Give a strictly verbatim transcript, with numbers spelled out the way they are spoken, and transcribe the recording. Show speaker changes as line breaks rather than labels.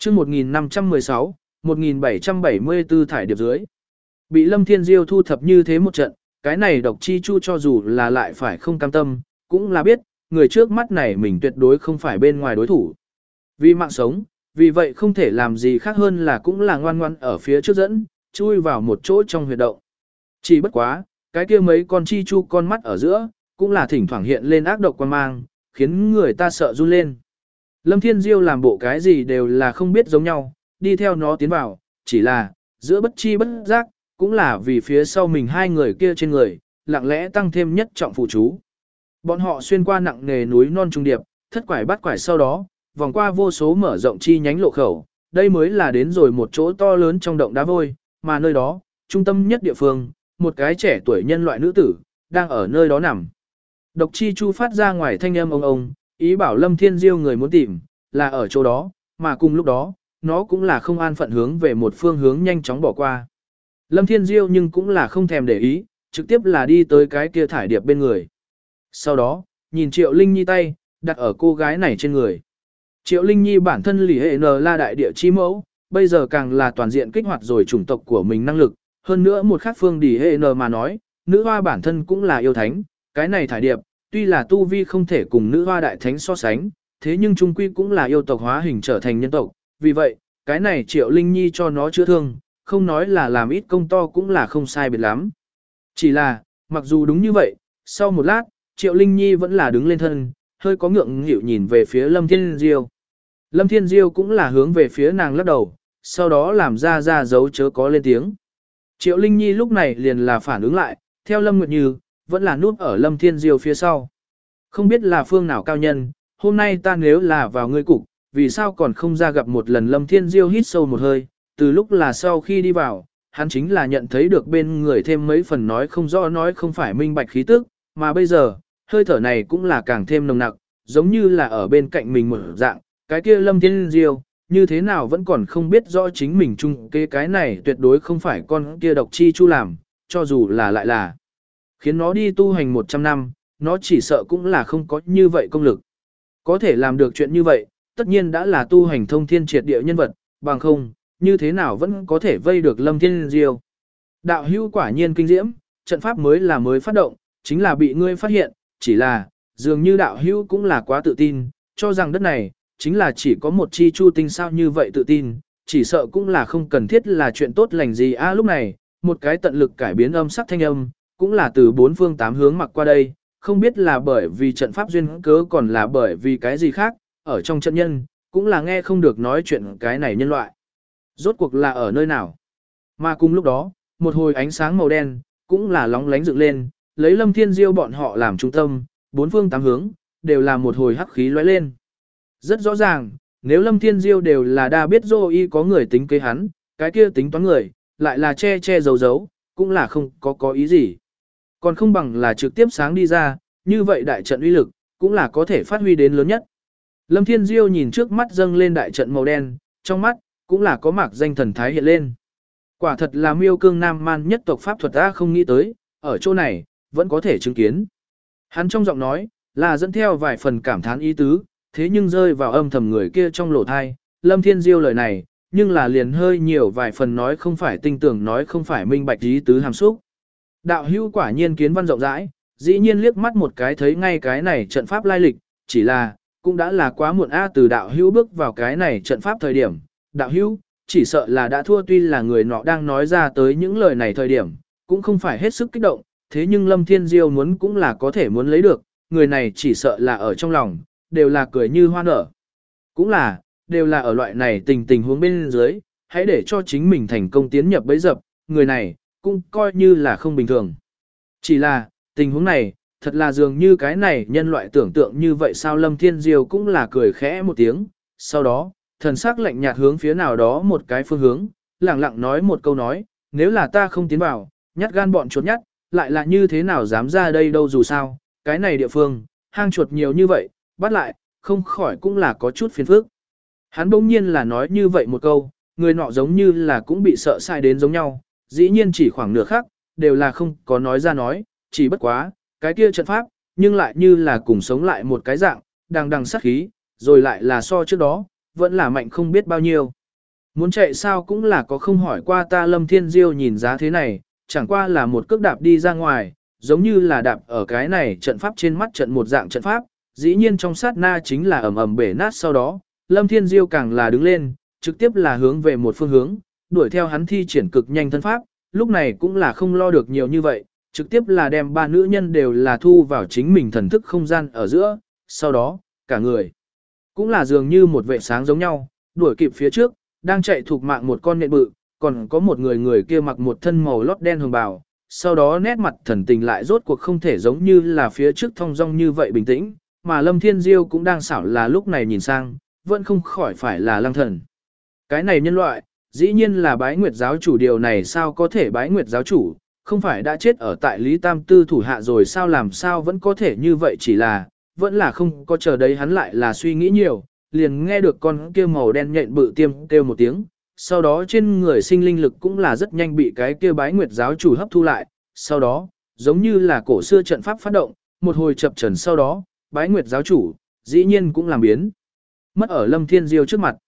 chương một nghìn năm trăm mười sáu, một nghìn bảy trăm bảy mươi tư thải điệp dưới. Bị Lâm Thiên Diêu thu thập như thế một trận, cái này độc chi chu cho dù là lại phải không cam tâm, cũng là biết, người trước mắt này mình tuyệt đối không phải bên ngoài đối thủ. Vì mạng sống, vì vậy không thể làm gì khác hơn là cũng là ngoan ngoan ở phía trước dẫn, chui vào một chỗ trong huyệt động. Chỉ bất quá, cái kia mấy con chi chu con mắt ở giữa, cũng là thỉnh thoảng hiện lên ác độc quan mang, khiến người ta sợ run lên. Lâm Thiên Diêu làm bộ cái gì đều là không biết giống nhau, đi theo nó tiến vào, chỉ là, giữa bất chi bất giác, cũng là vì phía sau mình hai người kia trên người, lặng lẽ tăng thêm nhất trọng phụ chú. Bọn họ xuyên qua nặng nề núi non trung điệp, thất quải bắt quải sau đó, vòng qua vô số mở rộng chi nhánh lộ khẩu, đây mới là đến rồi một chỗ to lớn trong động đá vôi, mà nơi đó, trung tâm nhất địa phương, một cái trẻ tuổi nhân loại nữ tử, đang ở nơi đó nằm. Độc chi chu phát ra ngoài thanh âm ông ông, ý bảo Lâm Thiên Diêu người muốn tìm, là ở chỗ đó, mà cùng lúc đó, nó cũng là không an phận hướng về một phương hướng nhanh chóng bỏ qua. Lâm Thiên Diêu nhưng cũng là không thèm để ý, trực tiếp là đi tới cái kia thải điệp bên người. Sau đó, nhìn Triệu Linh Nhi tay, đặt ở cô gái này trên người. Triệu Linh Nhi bản thân lì hệ N la đại địa chi mẫu, bây giờ càng là toàn diện kích hoạt rồi chủng tộc của mình năng lực, hơn nữa một khác phương đỉ hệ N mà nói, nữ hoa bản thân cũng là yêu thánh, cái này thải điệp, tuy là tu vi không thể cùng nữ hoa đại thánh so sánh, thế nhưng trung quy cũng là yêu tộc hóa hình trở thành nhân tộc, vì vậy, cái này Triệu Linh Nhi cho nó chữa thương, không nói là làm ít công to cũng là không sai biệt lắm. Chỉ là, mặc dù đúng như vậy, sau một lát, Triệu Linh Nhi vẫn là đứng lên thân, hơi có ngượng nghịu nhìn về phía Lâm Thiên Diêu. Lâm Thiên Diêu cũng là hướng về phía nàng lắc đầu, sau đó làm ra ra dấu chớ có lên tiếng. Triệu Linh Nhi lúc này liền là phản ứng lại, theo Lâm Nguyệt Như, vẫn là núp ở Lâm Thiên Diêu phía sau. Không biết là phương nào cao nhân, hôm nay ta nếu là vào ngươi cục, vì sao còn không ra gặp một lần. Lâm Thiên Diêu hít sâu một hơi, từ lúc là sau khi đi vào, hắn chính là nhận thấy được bên người thêm mấy phần nói không rõ nói không phải minh bạch khí tức, mà bây giờ, hơi thở này cũng là càng thêm nồng nặc, giống như là ở bên cạnh mình một dạng, cái kia Lâm Thiên Diêu, như thế nào vẫn còn không biết rõ chính mình chung kế cái này tuyệt đối không phải con kia độc chi chu làm, cho dù là lại là khiến nó đi tu hành một trăm năm, nó chỉ sợ cũng là không có như vậy công lực. Có thể làm được chuyện như vậy, tất nhiên đã là tu hành thông thiên triệt địa nhân vật, bằng không, như thế nào vẫn có thể vây được Lâm Thiên Diêu. Đạo hữu quả nhiên kinh diễm, trận pháp mới là mới phát động, chính là bị ngươi phát hiện, chỉ là, dường như đạo hữu cũng là quá tự tin, cho rằng đất này, chính là chỉ có một chi chu tinh sao như vậy tự tin, chỉ sợ cũng là không cần thiết là chuyện tốt lành gì. A lúc này, một cái tận lực cải biến âm sắc thanh âm, cũng là từ bốn phương tám hướng mặc qua đây, không biết là bởi vì trận pháp duyên cớ còn là bởi vì cái gì khác, ở trong trận nhân, cũng là nghe không được nói chuyện cái này nhân loại. Rốt cuộc là ở nơi nào? Mà cùng lúc đó, một hồi ánh sáng màu đen, cũng là lóng lánh dựng lên, lấy Lâm Thiên Diêu bọn họ làm trung tâm, bốn phương tám hướng, đều là một hồi hắc khí lóe lên. Rất rõ ràng, nếu Lâm Thiên Diêu đều là đa biết dô y có người tính kế hắn, cái kia tính toán người, lại là che che giấu giấu, cũng là không có có ý gì. Còn không bằng là trực tiếp sáng đi ra, như vậy đại trận uy lực, cũng là có thể phát huy đến lớn nhất. Lâm Thiên Diêu nhìn trước mắt dâng lên đại trận màu đen, trong mắt, cũng là có mạc danh thần thái hiện lên. Quả thật là miêu cương nam man nhất tộc pháp thuật ta không nghĩ tới, ở chỗ này, vẫn có thể chứng kiến. Hắn trong giọng nói, là dẫn theo vài phần cảm thán ý tứ, thế nhưng rơi vào âm thầm người kia trong lỗ thai, Lâm Thiên Diêu lời này, nhưng là liền hơi nhiều vài phần nói không phải tinh tưởng nói không phải minh bạch ý tứ hàm xúc. Đạo hữu quả nhiên kiến văn rộng rãi, dĩ nhiên liếc mắt một cái thấy ngay cái này trận pháp lai lịch, chỉ là, cũng đã là quá muộn a từ đạo hữu bước vào cái này trận pháp thời điểm, đạo hữu, chỉ sợ là đã thua tuy là người nọ đang nói ra tới những lời này thời điểm, cũng không phải hết sức kích động, thế nhưng Lâm Thiên Diêu muốn cũng là có thể muốn lấy được, người này chỉ sợ là ở trong lòng, đều là cười như hoa nở. Cũng là, đều là ở loại này tình tình huống bên dưới, hãy để cho chính mình thành công tiến nhập bấy dập, người này, cũng coi như là không bình thường. Chỉ là, tình huống này, thật là dường như cái này nhân loại tưởng tượng như vậy sao. Lâm Thiên Diêu cũng là cười khẽ một tiếng, sau đó, thần sắc lạnh nhạt hướng phía nào đó một cái phương hướng, lặng lặng nói một câu nói, nếu là ta không tiến vào, nhát gan bọn chuột nhát, lại là như thế nào dám ra đây đâu dù sao, cái này địa phương, hang chuột nhiều như vậy, bắt lại, không khỏi cũng là có chút phiền phức. Hắn bỗng nhiên là nói như vậy một câu, người nọ giống như là cũng bị sợ sai đến giống nhau, dĩ nhiên chỉ khoảng nửa khắc, đều là không có nói ra nói, chỉ bất quá, cái kia trận pháp, nhưng lại như là cùng sống lại một cái dạng, đang đằng sát khí, rồi lại là so trước đó, vẫn là mạnh không biết bao nhiêu. Muốn chạy sao cũng là có không hỏi qua ta Lâm Thiên Diêu nhìn giá thế này, chẳng qua là một cước đạp đi ra ngoài, giống như là đạp ở cái này trận pháp trên mắt trận một dạng trận pháp, dĩ nhiên trong sát na chính là ầm ầm bể nát sau đó, Lâm Thiên Diêu càng là đứng lên, trực tiếp là hướng về một phương hướng, đuổi theo hắn thi triển cực nhanh thân pháp, lúc này cũng là không lo được nhiều như vậy, trực tiếp là đem ba nữ nhân đều là thu vào chính mình thần thức không gian ở giữa, sau đó, cả người cũng là dường như một vệ sáng giống nhau, đuổi kịp phía trước, đang chạy thuộc mạng một con nện bự, còn có một người người kia mặc một thân màu lót đen hồng bào, sau đó nét mặt thần tình lại rốt cuộc không thể giống như là phía trước thong dong như vậy bình tĩnh, mà Lâm Thiên Diêu cũng đang xảo là lúc này nhìn sang, vẫn không khỏi phải là lăng thần. Cái này nhân loại, dĩ nhiên là bái nguyệt giáo chủ, điều này sao có thể bái nguyệt giáo chủ, không phải đã chết ở tại Lý Tam Tư thủ hạ rồi sao, làm sao vẫn có thể như vậy, chỉ là, vẫn là không có chờ đấy hắn lại là suy nghĩ nhiều, liền nghe được con kia màu đen nhện bự tiêm kêu một tiếng, sau đó trên người sinh linh lực cũng là rất nhanh bị cái kia bái nguyệt giáo chủ hấp thu lại, sau đó, giống như là cổ xưa trận pháp phát động, một hồi chập trần sau đó, bái nguyệt giáo chủ, dĩ nhiên cũng làm biến. Mất ở Lâm Thiên Diêu trước mặt.